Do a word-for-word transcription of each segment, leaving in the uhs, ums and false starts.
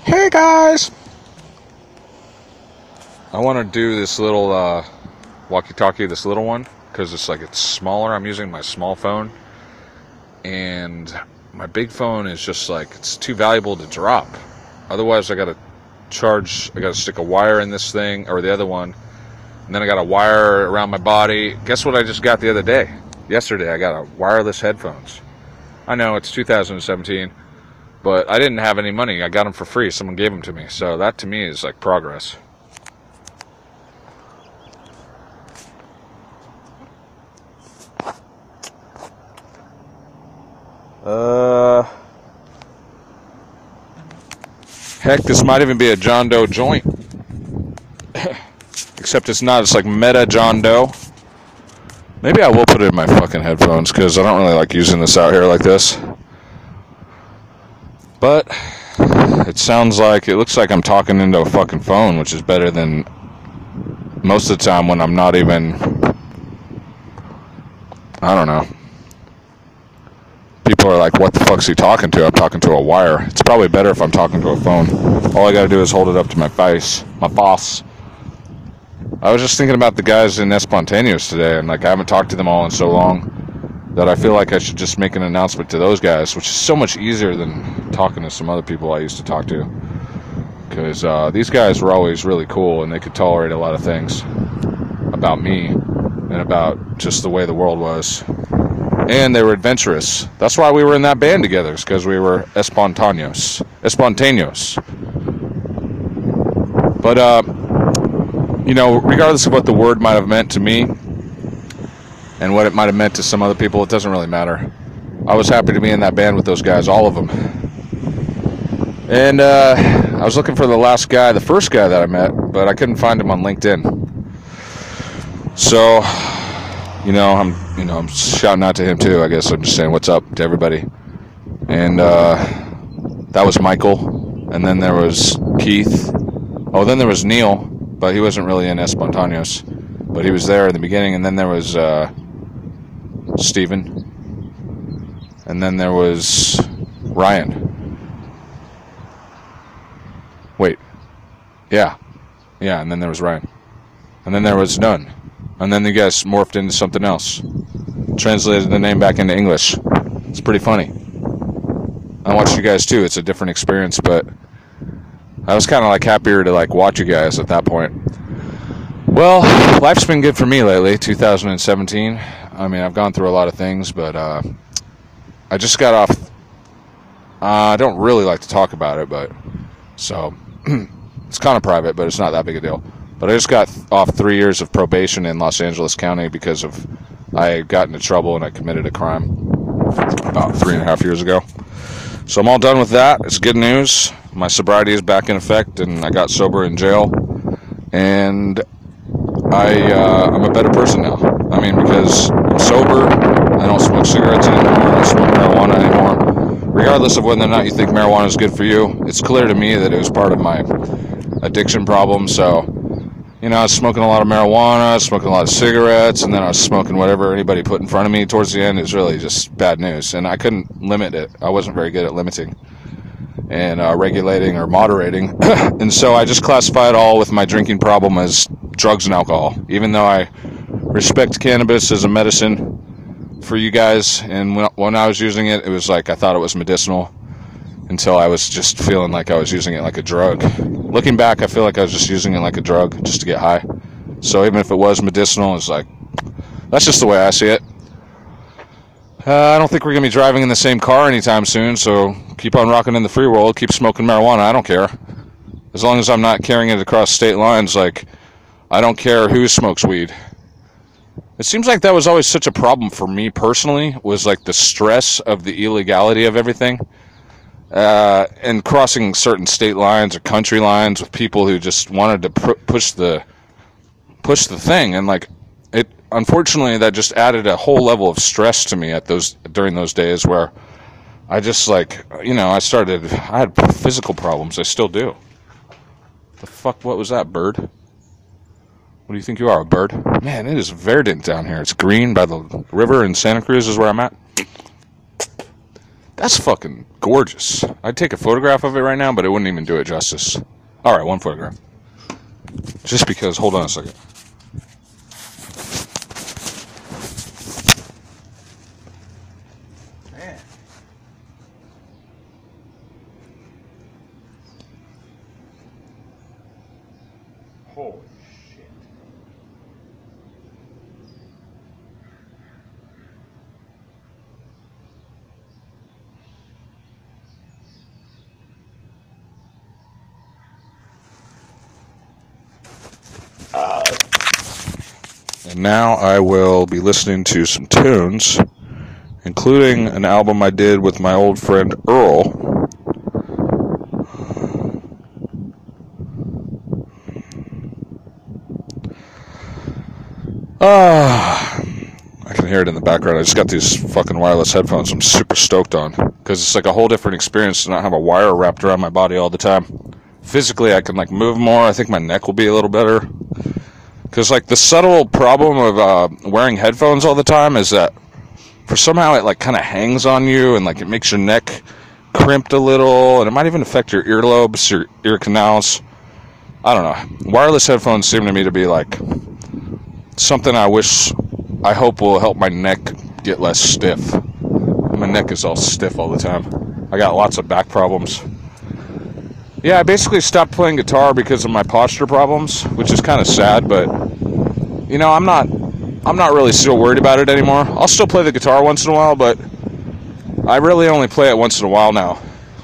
Hey guys! I want to do this little uh, walkie-talkie, this little one, because it's like it's smaller. I'm using my small phone, and my big phone is just like, it's too valuable to drop. Otherwise, I got to charge, I got to stick a wire in this thing, or the other one, and then I got a wire around my body. Guess what I just got the other day? Yesterday, I got a wireless headphones. I know it's two thousand seventeen. But I didn't have any money. I got them for free. Someone gave them to me. So that to me is like progress. Uh, heck, this might even be a John Doe joint. Except it's not. It's like Meta John Doe. Maybe I will put it in my fucking headphones because I don't really like using this out here like this. But it sounds like, it looks like I'm talking into a fucking phone, which is better than most of the time when I'm not even, I don't know. People are like, what the fuck's he talking to? I'm talking to a wire. It's probably better if I'm talking to a phone. All I gotta do is hold it up to my face, my boss. I was just thinking about the guys in Espontaneous today, and like I haven't talked to them all in so long that I feel like I should just make an announcement to those guys, which is so much easier than talking to some other people I used to talk to. Because uh, these guys were always really cool, and they could tolerate a lot of things about me and about just the way the world was. And they were adventurous. That's why we were in that band together, because we were Espontaneous. Espontaneous. But, uh, you know, regardless of what the word might have meant to me, and what it might have meant to some other people, it doesn't really matter. I was happy to be in that band with those guys, all of them. And uh, I was looking for the last guy, the first guy that I met, but I couldn't find him on LinkedIn. So, you know, I'm, you know, I'm shouting out to him too. I guess I'm just saying what's up to everybody. And uh, that was Michael, and then there was Keith. Oh, then there was Neil, but he wasn't really in Espontaneous, but he was there in the beginning. And then there was Uh, Steven, and then there was Ryan. Wait, yeah, yeah, and then there was Ryan, and then there was none, and then you guys morphed into something else, translated the name back into English. It's pretty funny. I watched you guys too. It's a different experience, but I was kind of like happier to like watch you guys at that point. Well, life's been good for me lately, two thousand seventeen. I mean, I've gone through a lot of things, but uh, I just got off. Uh, I don't really like to talk about it, but so it's kind of private, but it's not that big a deal. But I just got off three years of probation in Los Angeles County because of I got into trouble and I committed a crime about three and a half years ago. So I'm all done with that. It's good news. My sobriety is back in effect, and I got sober in jail, and I uh, I'm a better person now. I mean, because I'm sober, I don't smoke cigarettes anymore, I don't smoke marijuana anymore. Regardless of whether or not you think marijuana is good for you, it's clear to me that it was part of my addiction problem. So, you know, I was smoking a lot of marijuana, I was smoking a lot of cigarettes, and then I was smoking whatever anybody put in front of me towards the end. It was really just bad news, and I couldn't limit it. I wasn't very good at limiting and uh, regulating or moderating. And so I just classify it all with my drinking problem as drugs and alcohol, even though I respect cannabis as a medicine for you guys. And when, when I was using it, it was like I thought it was medicinal until I was just feeling like I was using it like a drug. Looking back, I feel like I was just using it like a drug just to get high. So even if it was medicinal, it's like, that's just the way I see it. Uh, I don't think we're going to be driving in the same car anytime soon, so keep on rocking in the free world, keep smoking marijuana, I don't care. As long as I'm not carrying it across state lines, like, I don't care who smokes weed. It seems like that was always such a problem for me personally, was like the stress of the illegality of everything. Uh, and crossing certain state lines or country lines with people who just wanted to pr- push the push the thing, and like it. Unfortunately, that just added a whole level of stress to me at those during those days where I just like you know I started. I had physical problems. I still do. The fuck? What was that, bird? What do you think you are, a bird? Man, it is verdant down here. It's green by the river in Santa Cruz is where I'm at. That's fucking gorgeous. I'd take a photograph of it right now, but it wouldn't even do it justice. Alright, one photograph. Just because, hold on a second. Man. Holy shit. Uh. And now I will be listening to some tunes, including an album I did with my old friend Earl. Ah, I can hear it in the background. I just got these fucking wireless headphones I'm super stoked on, because it's like a whole different experience to not have a wire wrapped around my body all the time. Physically, I can like move more. I think my neck will be a little better. Because like the subtle problem of uh, wearing headphones all the time is that for somehow it like kind of hangs on you, and like it makes your neck crimped a little, and it might even affect your earlobes, your ear canals. I don't know. Wireless headphones seem to me to be like something I wish, I hope will help my neck get less stiff. My neck is all stiff all the time. I got lots of back problems. Yeah, I basically stopped playing guitar because of my posture problems, which is kind of sad, but, you know, I'm not, I'm not really still worried about it anymore. I'll still play the guitar once in a while, but I really only play it once in a while now.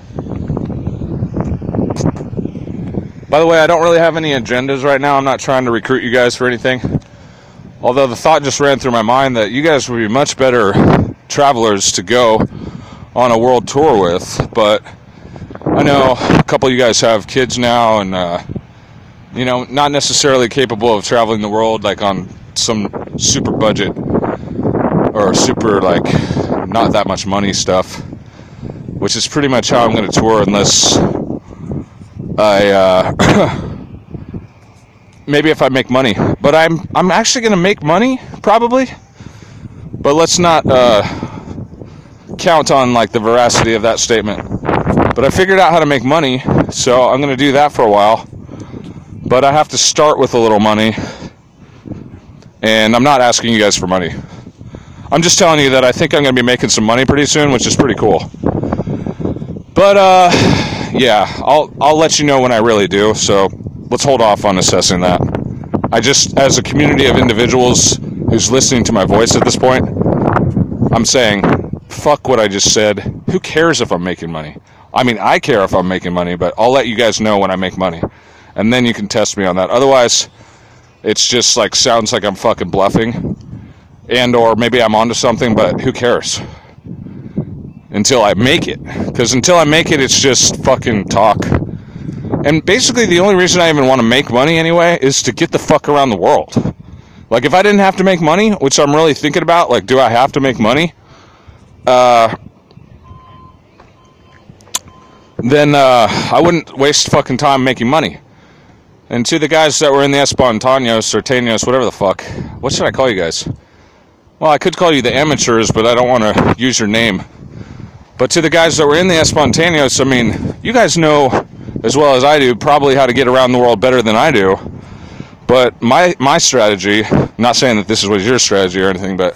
By the way, I don't really have any agendas right now. I'm not trying to recruit you guys for anything. Although the thought just ran through my mind that you guys would be much better travelers to go on a world tour with, but I know a couple of you guys have kids now and, uh, you know, not necessarily capable of traveling the world like on some super budget or super, like, not that much money stuff, which is pretty much how I'm going to tour unless I, uh... maybe if I make money, but I'm I'm actually going to make money, probably, but let's not uh, count on, like, the veracity of that statement. But I figured out how to make money, so I'm going to do that for a while, but I have to start with a little money, and I'm not asking you guys for money. I'm just telling you that I think I'm going to be making some money pretty soon, which is pretty cool. But, uh, yeah, I'll I'll let you know when I really do, so let's hold off on assessing that. I just, as a community of individuals who's listening to my voice at this point, I'm saying, fuck what I just said. Who cares if I'm making money? I mean, I care if I'm making money, but I'll let you guys know when I make money. And then you can test me on that. Otherwise, it's just like, sounds like I'm fucking bluffing. And or maybe I'm onto something, but who cares? Until I make it. Because until I make it, it's just fucking talk. And basically the only reason I even want to make money anyway is to get the fuck around the world. Like, if I didn't have to make money, which I'm really thinking about, like, do I have to make money? Uh, then uh, I wouldn't waste fucking time making money. And to the guys that were in the Espontaneos or Tanos, whatever the fuck, what should I call you guys? Well, I could call you the amateurs, but I don't want to use your name. But to the guys that were in the Espontaneos, I mean, you guys know as well as I do probably how to get around the world better than I do. But my my strategy, I'm not saying that this is what your strategy or anything, but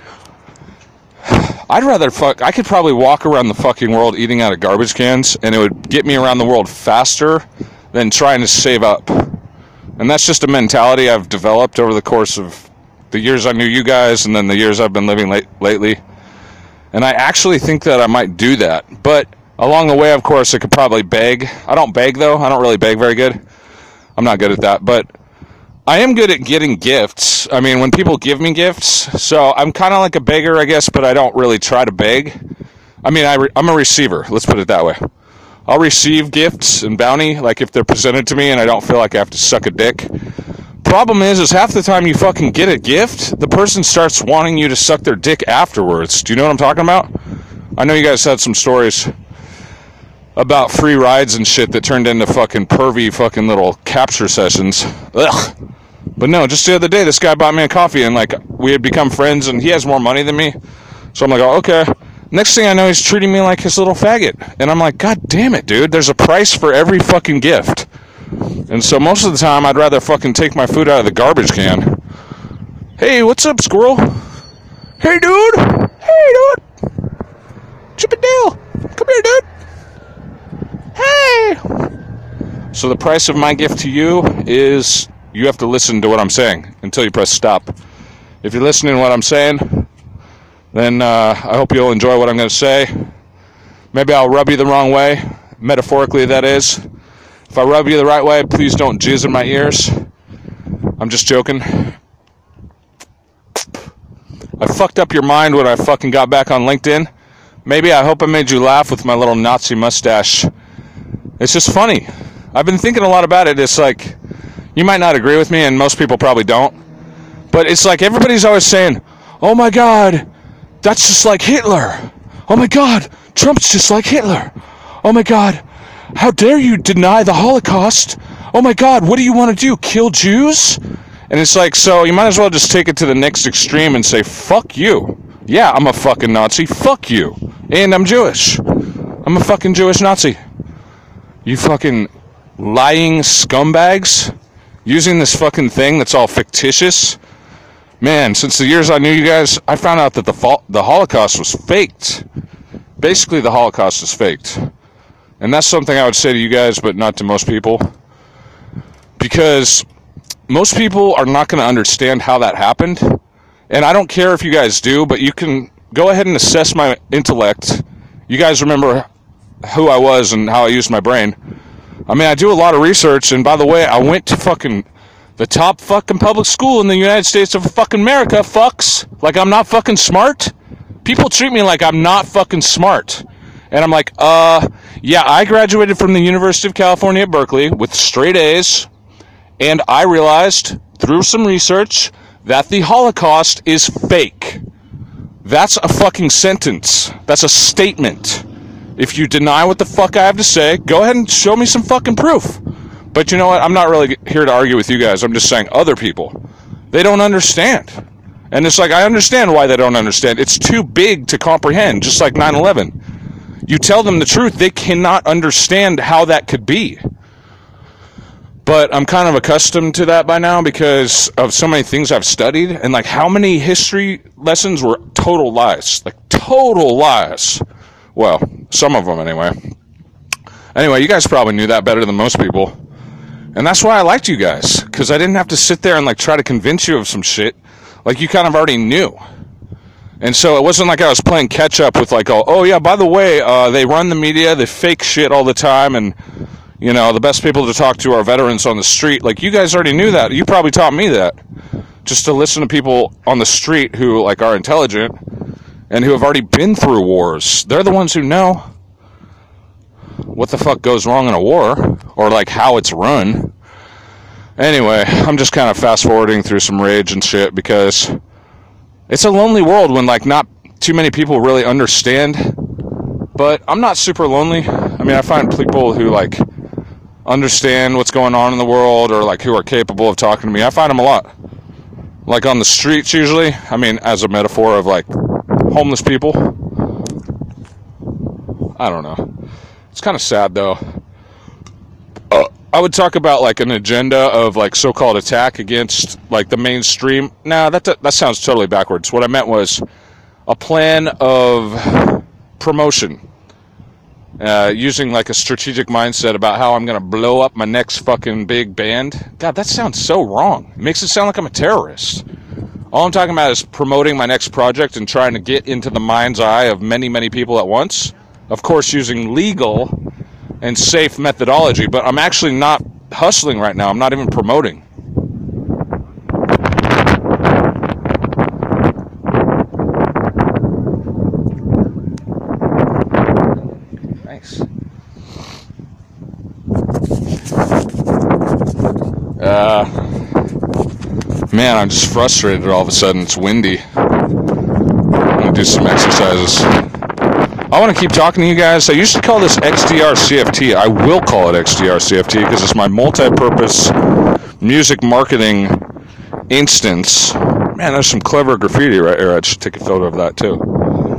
I'd rather fuck, I could probably walk around the fucking world eating out of garbage cans, and it would get me around the world faster than trying to save up. And that's just a mentality I've developed over the course of the years I knew you guys, and then the years I've been living late, lately. And I actually think that I might do that. But along the way, of course, I could probably beg. I don't beg, though. I don't really beg very good. I'm not good at that. But I am good at getting gifts. I mean, when people give me gifts. So I'm kind of like a beggar, I guess, but I don't really try to beg. I mean, I re- I'm a receiver. Let's put it that way. I'll receive gifts and bounty, like if they're presented to me and I don't feel like I have to suck a dick. Problem is, is half the time you fucking get a gift, the person starts wanting you to suck their dick afterwards. Do you know what I'm talking about? I know you guys had some stories about free rides and shit that turned into fucking pervy fucking little capture sessions. Ugh. But no, just the other day, this guy bought me a coffee and, like, we had become friends and he has more money than me. So I'm like, oh, okay. Next thing I know, he's treating me like his little faggot. And I'm like, God damn it, dude. There's a price for every fucking gift. And so most of the time, I'd rather fucking take my food out of the garbage can. Hey, what's up, squirrel? Hey, dude. Hey, dude. Chip and Dale. Come here, dude. Hey. So the price of my gift to you is you have to listen to what I'm saying until you press stop. If you're listening to what I'm saying, then uh, I hope you'll enjoy what I'm going to say. Maybe I'll rub you the wrong way. Metaphorically, that is. If I rub you the right way, please don't jizz in my ears. I'm just joking. I fucked up your mind when I fucking got back on LinkedIn. Maybe I hope I made you laugh with my little Nazi mustache. It's just funny. I've been thinking a lot about it. It's like, you might not agree with me, and most people probably don't. But it's like everybody's always saying, oh my God, that's just like Hitler. Oh my God, Trump's just like Hitler. Oh my God, how dare you deny the Holocaust? Oh my God, what do you want to do, kill Jews? And it's like, so you might as well just take it to the next extreme and say, fuck you. Yeah, I'm a fucking Nazi, fuck you. And I'm Jewish. I'm a fucking Jewish Nazi. You fucking lying scumbags using this fucking thing that's all fictitious. Man, since the years I knew you guys, I found out that the fa- the Holocaust was faked. Basically, the Holocaust is faked. And that's something I would say to you guys, but not to most people. Because most people are not going to understand how that happened. And I don't care if you guys do, but you can go ahead and assess my intellect. You guys remember who I was and how I used my brain. I mean, I do a lot of research, and by the way, I went to fucking the top fucking public school in the United States of fucking America, fucks. Like I'm not fucking smart. People treat me like I'm not fucking smart. And I'm like, uh, yeah, I graduated from the University of California at Berkeley with straight A's, and I realized through some research that the Holocaust is fake. That's a fucking sentence. That's a statement. If you deny what the fuck I have to say, go ahead and show me some fucking proof. But you know what? I'm not really here to argue with you guys. I'm just saying other people, they don't understand. And it's like, I understand why they don't understand. It's too big to comprehend, just like nine eleven. You tell them the truth, they cannot understand how that could be. But I'm kind of accustomed to that by now because of so many things I've studied. And like how many history lessons were total lies. Like total lies. Well, some of them anyway. Anyway, you guys probably knew that better than most people. And that's why I liked you guys. Because I didn't have to sit there and like try to convince you of some shit. Like you kind of already knew. And so it wasn't like I was playing catch up with like, oh, oh yeah, by the way, uh, they run the media, they fake shit all the time, and, you know, the best people to talk to are veterans on the street. Like, you guys already knew that. You probably taught me that. Just to listen to people on the street who, like, are intelligent and who have already been through wars. They're the ones who know what the fuck goes wrong in a war, or, like, how it's run. Anyway, I'm just kind of fast-forwarding through some rage and shit because it's a lonely world when, like, not too many people really understand. But I'm not super lonely. I mean, I find people who, like, understand what's going on in the world or, like, who are capable of talking to me. I find them a lot. Like, on the streets, usually. I mean, as a metaphor of, like, homeless people. I don't know. It's kind of sad, though. Uh, I would talk about, like, an agenda of, like, so-called attack against, like, the mainstream. Nah, that, that sounds totally backwards. What I meant was a plan of promotion. Uh, using, like, a strategic mindset about how I'm going to blow up my next fucking big band. God, that sounds so wrong. It makes it sound like I'm a terrorist. All I'm talking about is promoting my next project and trying to get into the mind's eye of many, many people at once. Of course, using legal and safe methodology, but I'm actually not hustling right now. I'm not even promoting. Nice. Uh, man, I'm just frustrated all of a sudden. It's windy. I'm going to do some exercises. I want to keep talking to you guys. I used to call this X D R C F T. I will call it X D R C F T because it's my multi-purpose music marketing instance. Man, there's some clever graffiti right here. I should take a photo of that too.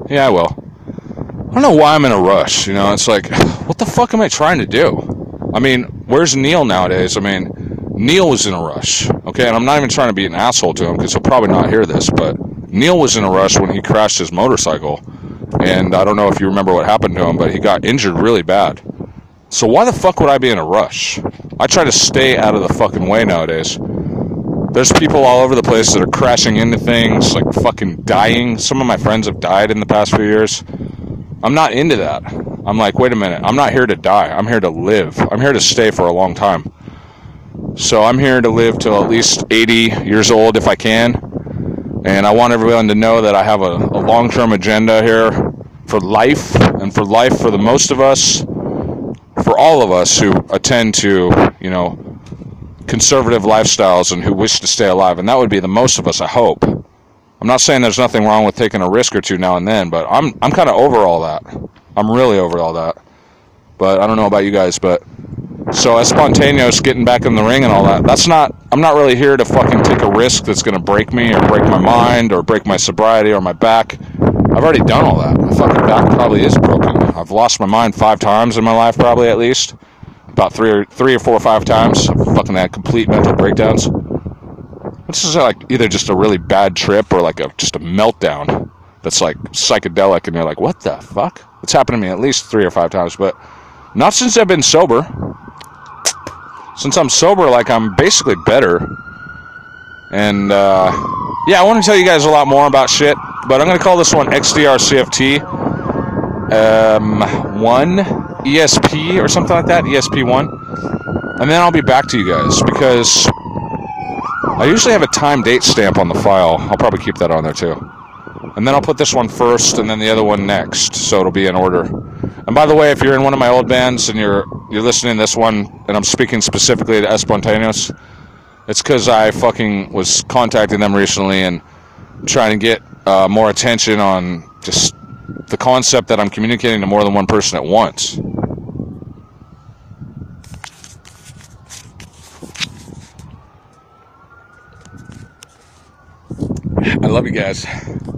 Yeah, I will. I don't know why I'm in a rush, you know, it's like, what the fuck am I trying to do? I mean, where's Neil nowadays? I mean, Neil was in a rush, okay, and I'm not even trying to be an asshole to him, because he'll probably not hear this, but Neil was in a rush when he crashed his motorcycle, and I don't know if you remember what happened to him, but he got injured really bad. So why the fuck would I be in a rush? I try to stay out of the fucking way nowadays. There's people all over the place that are crashing into things, like fucking dying. Some of my friends have died in the past few years. I'm not into that. I'm like, wait a minute, I'm not here to die. I'm here to live. I'm here to stay for a long time. So I'm here to live till at least eighty years old if I can. And I want everyone to know that I have a, a long-term agenda here for life, and for life for the most of us, for all of us who attend to, you know, conservative lifestyles and who wish to stay alive. And that would be the most of us, I hope. I'm not saying there's nothing wrong with taking a risk or two now and then, but I'm I'm kind of over all that. I'm really over all that. But I don't know about you guys, but so as Spontaneous getting back in the ring and all that, that's not, I'm not really here to fucking take a risk that's going to break me or break my mind or break my sobriety or my back. I've already done all that. My fucking back probably is broken. I've lost my mind five times in my life, probably at least. About three or three or four or five times. I've fucking had complete mental breakdowns. This is like either just a really bad trip or like a just a meltdown that's like psychedelic, and you're like, what the fuck? It's happened to me at least three or five times, but not since I've been sober. Since I'm sober, like, I'm basically better. And, uh, yeah, I want to tell you guys a lot more about shit, but I'm going to call this one X D R C F T um, one E S P or something like that, E S P one. And then I'll be back to you guys, because I usually have a time date stamp on the file. I'll probably keep that on there, too. And then I'll put this one first and then the other one next, so it'll be in order. And by the way, if you're in one of my old bands and you're you're listening to this one, and I'm speaking specifically to Spontaneous, it's because I fucking was contacting them recently and trying to get uh, more attention on just the concept that I'm communicating to more than one person at once. I love you guys.